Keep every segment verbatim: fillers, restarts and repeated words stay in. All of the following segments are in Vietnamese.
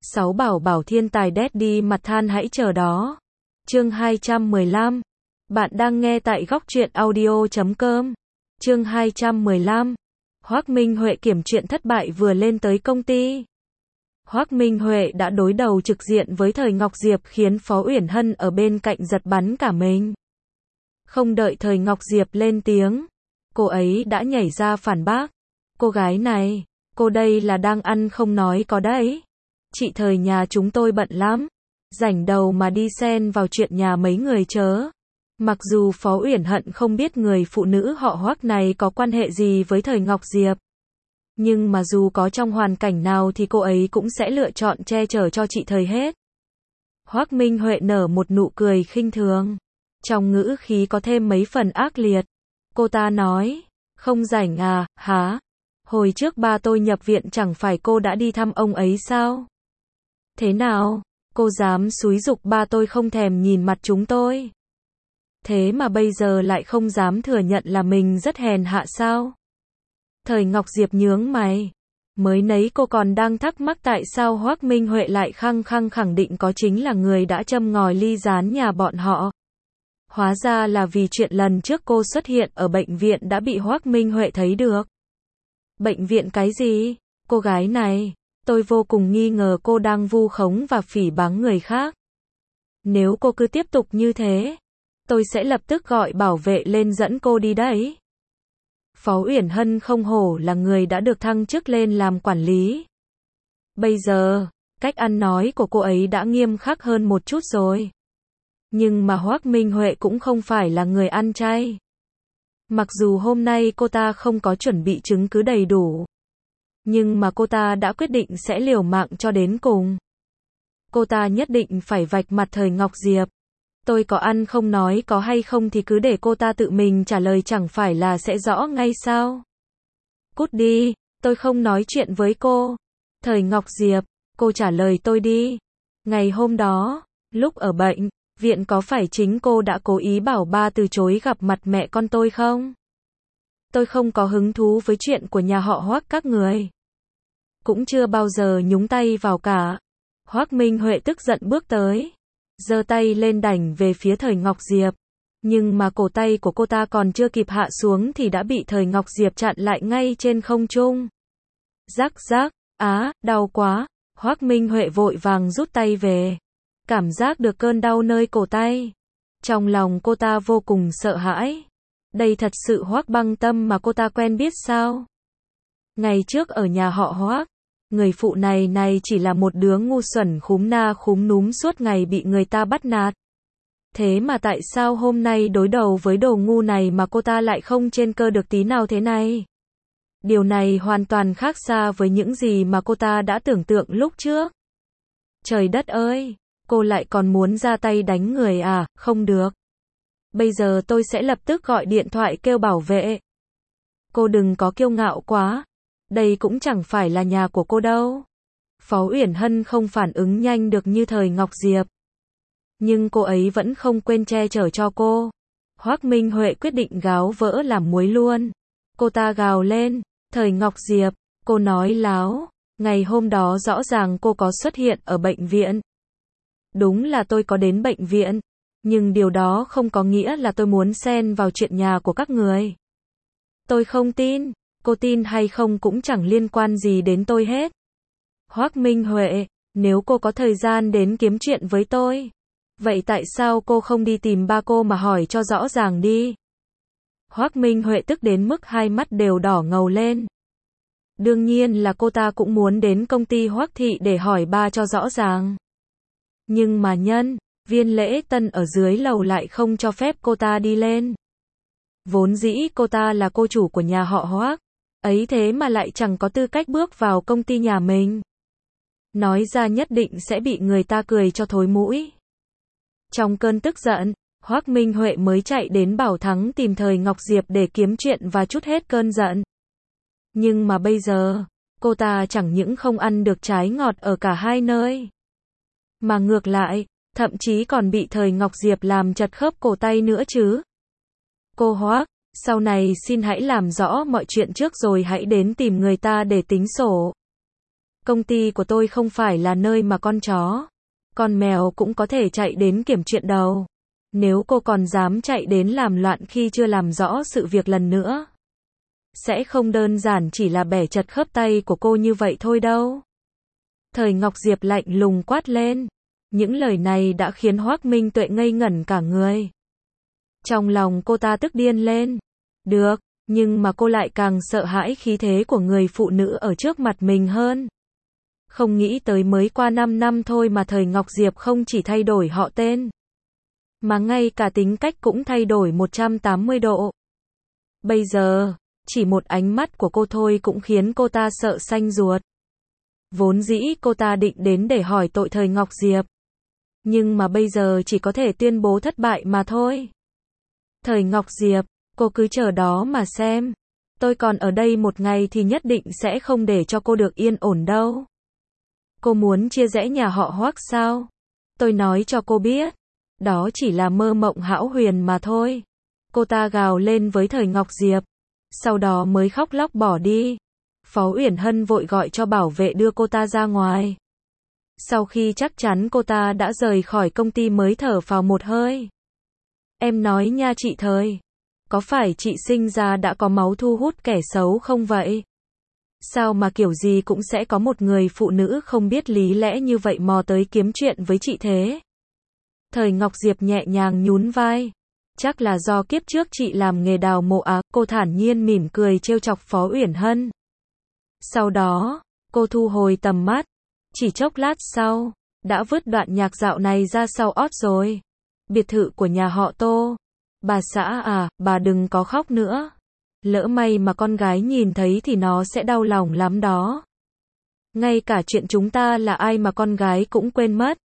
Sáu bảo bảo thiên tài Daddy mặt than hãy chờ đó. Chương hai trăm mười lăm. Bạn đang nghe tại góc truyện audio chấm com. Chương hai trăm mười lăm. Hoắc Minh Huệ kiểm chuyện thất bại vừa lên tới công ty. Hoắc Minh Huệ đã đối đầu trực diện với Thời Ngọc Diệp khiến Phó Uyển Hân ở bên cạnh giật bắn cả mình. Không đợi Thời Ngọc Diệp lên tiếng, cô ấy đã nhảy ra phản bác. Cô gái này, cô đây là đang ăn không nói có đấy. Chị Thời nhà chúng tôi bận lắm, rảnh đầu mà đi xen vào chuyện nhà mấy người chớ. Mặc dù Phó Uyển Hân không biết người phụ nữ họ Hoắc này có quan hệ gì với Thời Ngọc Diệp, nhưng mà dù có trong hoàn cảnh nào thì cô ấy cũng sẽ lựa chọn che chở cho chị Thời hết. Hoắc Minh Huệ nở một nụ cười khinh thường, trong ngữ khí có thêm mấy phần ác liệt. Cô ta nói, không rảnh à, hả? Hồi trước ba tôi nhập viện chẳng phải cô đã đi thăm ông ấy sao? Thế nào, cô dám xúi giục ba tôi không thèm nhìn mặt chúng tôi? Thế mà bây giờ lại không dám thừa nhận là mình rất hèn hạ sao? Thời Ngọc Diệp nhướng mày. Mới nấy cô còn đang thắc mắc tại sao Hoắc Minh Huệ lại khăng khăng khẳng định có chính là người đã châm ngòi ly gián nhà bọn họ. Hóa ra là vì chuyện lần trước cô xuất hiện ở bệnh viện đã bị Hoắc Minh Huệ thấy được. Bệnh viện cái gì? Cô gái này, tôi vô cùng nghi ngờ cô đang vu khống và phỉ báng người khác. Nếu cô cứ tiếp tục như thế, tôi sẽ lập tức gọi bảo vệ lên dẫn cô đi đấy. Phó Uyển Hân không hổ là người đã được thăng chức lên làm quản lý. Bây giờ, cách ăn nói của cô ấy đã nghiêm khắc hơn một chút rồi. Nhưng mà Hoắc Minh Huệ cũng không phải là người ăn chay. Mặc dù hôm nay cô ta không có chuẩn bị chứng cứ đầy đủ, nhưng mà cô ta đã quyết định sẽ liều mạng cho đến cùng. Cô ta nhất định phải vạch mặt Thời Ngọc Diệp. Tôi có ăn không nói có hay không thì cứ để cô ta tự mình trả lời chẳng phải là sẽ rõ ngay sao? Cút đi, tôi không nói chuyện với cô. Thời Ngọc Diệp, cô trả lời tôi đi. Ngày hôm đó, lúc ở bệnh viện có phải chính cô đã cố ý bảo ba từ chối gặp mặt mẹ con tôi không? Tôi không có hứng thú với chuyện của nhà họ Hoắc các người. Cũng chưa bao giờ nhúng tay vào cả. Hoắc Minh Huệ tức giận bước tới, giơ tay lên đảnh về phía Thời Ngọc Diệp. Nhưng mà cổ tay của cô ta còn chưa kịp hạ xuống thì đã bị Thời Ngọc Diệp chặn lại ngay trên không trung. Rắc rắc, á, đau quá. Hoắc Minh Huệ vội vàng rút tay về. Cảm giác được cơn đau nơi cổ tay. Trong lòng cô ta vô cùng sợ hãi. Đây thật sự Hoắc Băng Tâm mà cô ta quen biết sao? Ngày trước ở nhà họ Hoắc, người phụ này này chỉ là một đứa ngu xuẩn khúm na khúm núm suốt ngày bị người ta bắt nạt. Thế mà tại sao hôm nay đối đầu với đồ ngu này mà cô ta lại không trên cơ được tí nào thế này? Điều này hoàn toàn khác xa với những gì mà cô ta đã tưởng tượng lúc trước. Trời đất ơi, cô lại còn muốn ra tay đánh người à? Không được. Bây giờ tôi sẽ lập tức gọi điện thoại kêu bảo vệ. Cô đừng có kiêu ngạo quá. Đây cũng chẳng phải là nhà của cô đâu. Phó Uyển Hân không phản ứng nhanh được như Thời Ngọc Diệp, nhưng cô ấy vẫn không quên che chở cho cô. Hoắc Minh Huệ quyết định gáo vỡ làm muối luôn. Cô ta gào lên, Thời Ngọc Diệp, cô nói láo. Ngày hôm đó rõ ràng cô có xuất hiện ở bệnh viện. Đúng là tôi có đến bệnh viện, nhưng điều đó không có nghĩa là tôi muốn xen vào chuyện nhà của các người. Tôi không tin. Cô tin hay không cũng chẳng liên quan gì đến tôi hết. Hoắc Minh Huệ, nếu cô có thời gian đến kiếm chuyện với tôi, vậy tại sao cô không đi tìm ba cô mà hỏi cho rõ ràng đi? Hoắc Minh Huệ tức đến mức hai mắt đều đỏ ngầu lên. Đương nhiên là cô ta cũng muốn đến công ty Hoắc Thị để hỏi ba cho rõ ràng. Nhưng mà nhân viên lễ tân ở dưới lầu lại không cho phép cô ta đi lên. Vốn dĩ cô ta là cô chủ của nhà họ Hoắc, ấy thế mà lại chẳng có tư cách bước vào công ty nhà mình. Nói ra nhất định sẽ bị người ta cười cho thối mũi. Trong cơn tức giận, Hoắc Minh Huệ mới chạy đến Bảo Thắng tìm Thời Ngọc Diệp để kiếm chuyện và trút hết cơn giận. Nhưng mà bây giờ, cô ta chẳng những không ăn được trái ngọt ở cả hai nơi, mà ngược lại, thậm chí còn bị Thời Ngọc Diệp làm chật khớp cổ tay nữa chứ. Cô Hoắc, sau này xin hãy làm rõ mọi chuyện trước rồi hãy đến tìm người ta để tính sổ. Công ty của tôi không phải là nơi mà con chó, con mèo cũng có thể chạy đến kiểm chuyện đâu. Nếu cô còn dám chạy đến làm loạn khi chưa làm rõ sự việc lần nữa, sẽ không đơn giản chỉ là bẻ chật khớp tay của cô như vậy thôi đâu. Thời Ngọc Diệp lạnh lùng quát lên. Những lời này đã khiến Hoắc Minh Tuệ ngây ngẩn cả người. Trong lòng cô ta tức điên lên. Được, nhưng mà cô lại càng sợ hãi khí thế của người phụ nữ ở trước mặt mình hơn. Không nghĩ tới mới qua năm năm thôi mà thời Ngọc Diệp không chỉ thay đổi họ tên, mà ngay cả tính cách cũng thay đổi một trăm tám mươi độ. Bây giờ, chỉ một ánh mắt của cô thôi cũng khiến cô ta sợ xanh ruột. Vốn dĩ cô ta định đến để hỏi tội thời Ngọc Diệp, nhưng mà bây giờ chỉ có thể tuyên bố thất bại mà thôi. Thời Ngọc Diệp, cô cứ chờ đó mà xem. Tôi còn ở đây một ngày thì nhất định sẽ không để cho cô được yên ổn đâu. Cô muốn chia rẽ nhà họ Hoắc sao? Tôi nói cho cô biết, đó chỉ là mơ mộng hão huyền mà thôi. Cô ta gào lên với thời Ngọc Diệp, sau đó mới khóc lóc bỏ đi. Phó Uyển Hân vội gọi cho bảo vệ đưa cô ta ra ngoài. Sau khi chắc chắn cô ta đã rời khỏi công ty mới thở phào một hơi. Em nói nha chị Thời, có phải chị sinh ra đã có máu thu hút kẻ xấu không vậy? Sao mà kiểu gì cũng sẽ có một người phụ nữ không biết lý lẽ như vậy mò tới kiếm chuyện với chị thế? Thời Ngọc Diệp nhẹ nhàng nhún vai. Chắc là do kiếp trước chị làm nghề đào mộ á, cô thản nhiên mỉm cười trêu chọc Phó Uyển Hân. Sau đó, cô thu hồi tầm mắt. Chỉ chốc lát sau, đã vứt đoạn nhạc dạo này ra sau ót rồi. Biệt thự của nhà họ Tô. Bà xã à, bà đừng có khóc nữa. Lỡ may mà con gái nhìn thấy thì nó sẽ đau lòng lắm đó. Ngay cả chuyện chúng ta là ai mà con gái cũng quên mất.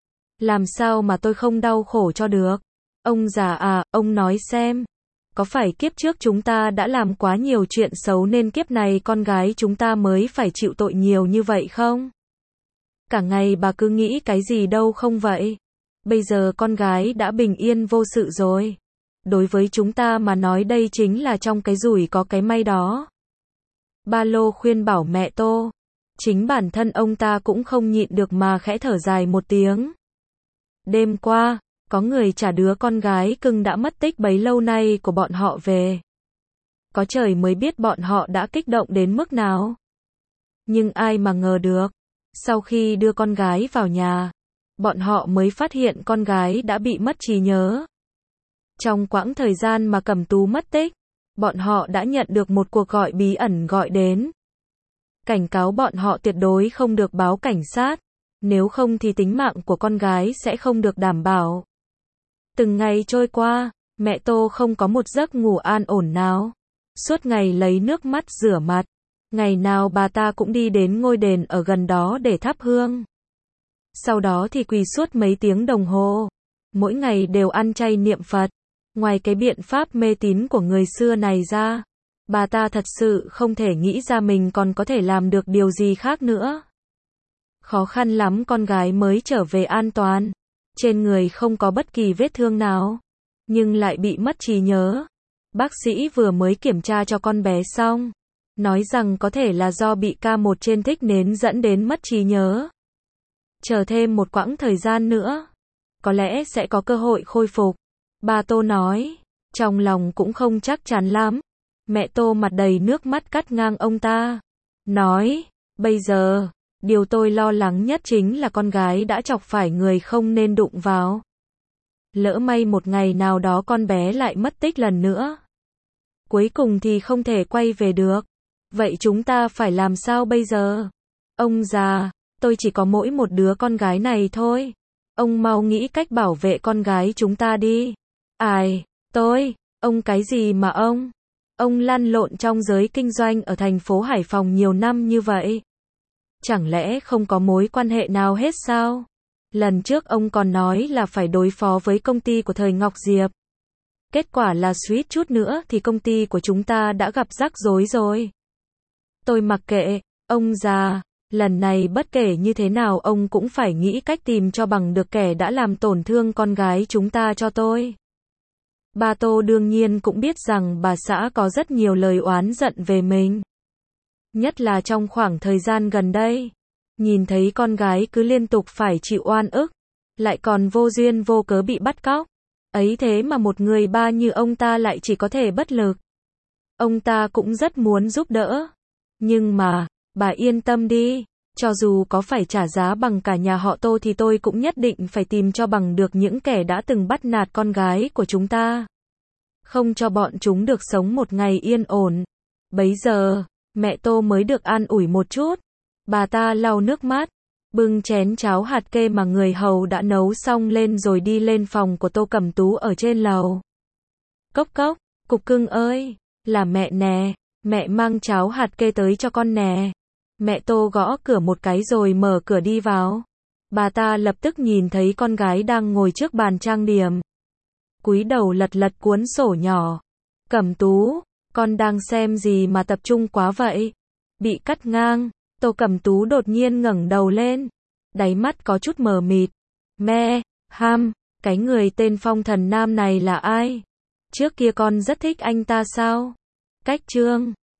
Làm sao mà tôi không đau khổ cho được? Ông già à, ông nói xem. Có phải kiếp trước chúng ta đã làm quá nhiều chuyện xấu nên kiếp này con gái chúng ta mới phải chịu tội nhiều như vậy không? Cả ngày bà cứ nghĩ cái gì đâu không vậy? Bây giờ con gái đã bình yên vô sự rồi. Đối với chúng ta mà nói đây chính là trong cái rủi có cái may đó. Ba Lô khuyên bảo mẹ Tô. Chính bản thân ông ta cũng không nhịn được mà khẽ thở dài một tiếng. Đêm qua, có người trả đứa con gái cưng đã mất tích bấy lâu nay của bọn họ về. Có trời mới biết bọn họ đã kích động đến mức nào. Nhưng ai mà ngờ được, sau khi đưa con gái vào nhà, bọn họ mới phát hiện con gái đã bị mất trí nhớ. Trong quãng thời gian mà Cẩm Tú mất tích, bọn họ đã nhận được một cuộc gọi bí ẩn gọi đến. Cảnh cáo bọn họ tuyệt đối không được báo cảnh sát, nếu không thì tính mạng của con gái sẽ không được đảm bảo. Từng ngày trôi qua, mẹ Tô không có một giấc ngủ an ổn nào. Suốt ngày lấy nước mắt rửa mặt. Ngày nào bà ta cũng đi đến ngôi đền ở gần đó để thắp hương. Sau đó thì quỳ suốt mấy tiếng đồng hồ. Mỗi ngày đều ăn chay niệm Phật. Ngoài cái biện pháp mê tín của người xưa này ra, bà ta thật sự không thể nghĩ ra mình còn có thể làm được điều gì khác nữa. Khó khăn lắm con gái mới trở về an toàn. Trên người không có bất kỳ vết thương nào, nhưng lại bị mất trí nhớ. Bác sĩ vừa mới kiểm tra cho con bé xong, nói rằng có thể là do bị ca một trên thích nến dẫn đến mất trí nhớ. Chờ thêm một quãng thời gian nữa, có lẽ sẽ có cơ hội khôi phục. Bà Tô nói, trong lòng cũng không chắc chắn lắm. Mẹ Tô mặt đầy nước mắt cắt ngang ông ta. Nói, bây giờ, điều tôi lo lắng nhất chính là con gái đã chọc phải người không nên đụng vào. Lỡ may một ngày nào đó con bé lại mất tích lần nữa. Cuối cùng thì không thể quay về được. Vậy chúng ta phải làm sao bây giờ? Ông già, tôi chỉ có mỗi một đứa con gái này thôi. Ông mau nghĩ cách bảo vệ con gái chúng ta đi. Ai, tôi, ông cái gì mà ông? Ông lăn lộn trong giới kinh doanh ở thành phố Hải Phòng nhiều năm như vậy. Chẳng lẽ không có mối quan hệ nào hết sao? Lần trước ông còn nói là phải đối phó với công ty của thời Ngọc Diệp. Kết quả là suýt chút nữa thì công ty của chúng ta đã gặp rắc rối rồi. Tôi mặc kệ, ông già, lần này bất kể như thế nào ông cũng phải nghĩ cách tìm cho bằng được kẻ đã làm tổn thương con gái chúng ta cho tôi. Bà Tô đương nhiên cũng biết rằng bà xã có rất nhiều lời oán giận về mình. Nhất là trong khoảng thời gian gần đây, Nhìn thấy con gái cứ liên tục phải chịu oan ức, lại còn vô duyên vô cớ bị bắt cóc. Ấy thế mà một người ba như ông ta lại chỉ có thể bất lực. Ông ta cũng rất muốn giúp đỡ. Nhưng mà, bà yên tâm đi, cho dù có phải trả giá bằng cả nhà họ Tô thì tôi cũng nhất định phải tìm cho bằng được những kẻ đã từng bắt nạt con gái của chúng ta. Không cho bọn chúng được sống một ngày yên ổn. Bấy giờ, mẹ Tô mới được an ủi một chút. Bà ta lau nước mắt, bưng chén cháo hạt kê mà người hầu đã nấu xong lên rồi đi lên phòng của Tô Cẩm Tú ở trên lầu. Cốc cốc, Cục Cưng ơi, là mẹ nè, mẹ mang cháo hạt kê tới cho con nè. Mẹ Tô gõ cửa một cái rồi mở cửa đi vào. Bà ta lập tức nhìn thấy con gái đang ngồi trước bàn trang điểm. Cúi đầu lật lật cuốn sổ nhỏ. Cẩm Tú, con đang xem gì mà tập trung quá vậy? Bị cắt ngang, Tô Cẩm Tú đột nhiên ngẩng đầu lên. Đáy mắt có chút mờ mịt. Mẹ, ham, cái người tên Phong Thần Nam này là ai? Trước kia con rất thích anh ta sao? Cách chương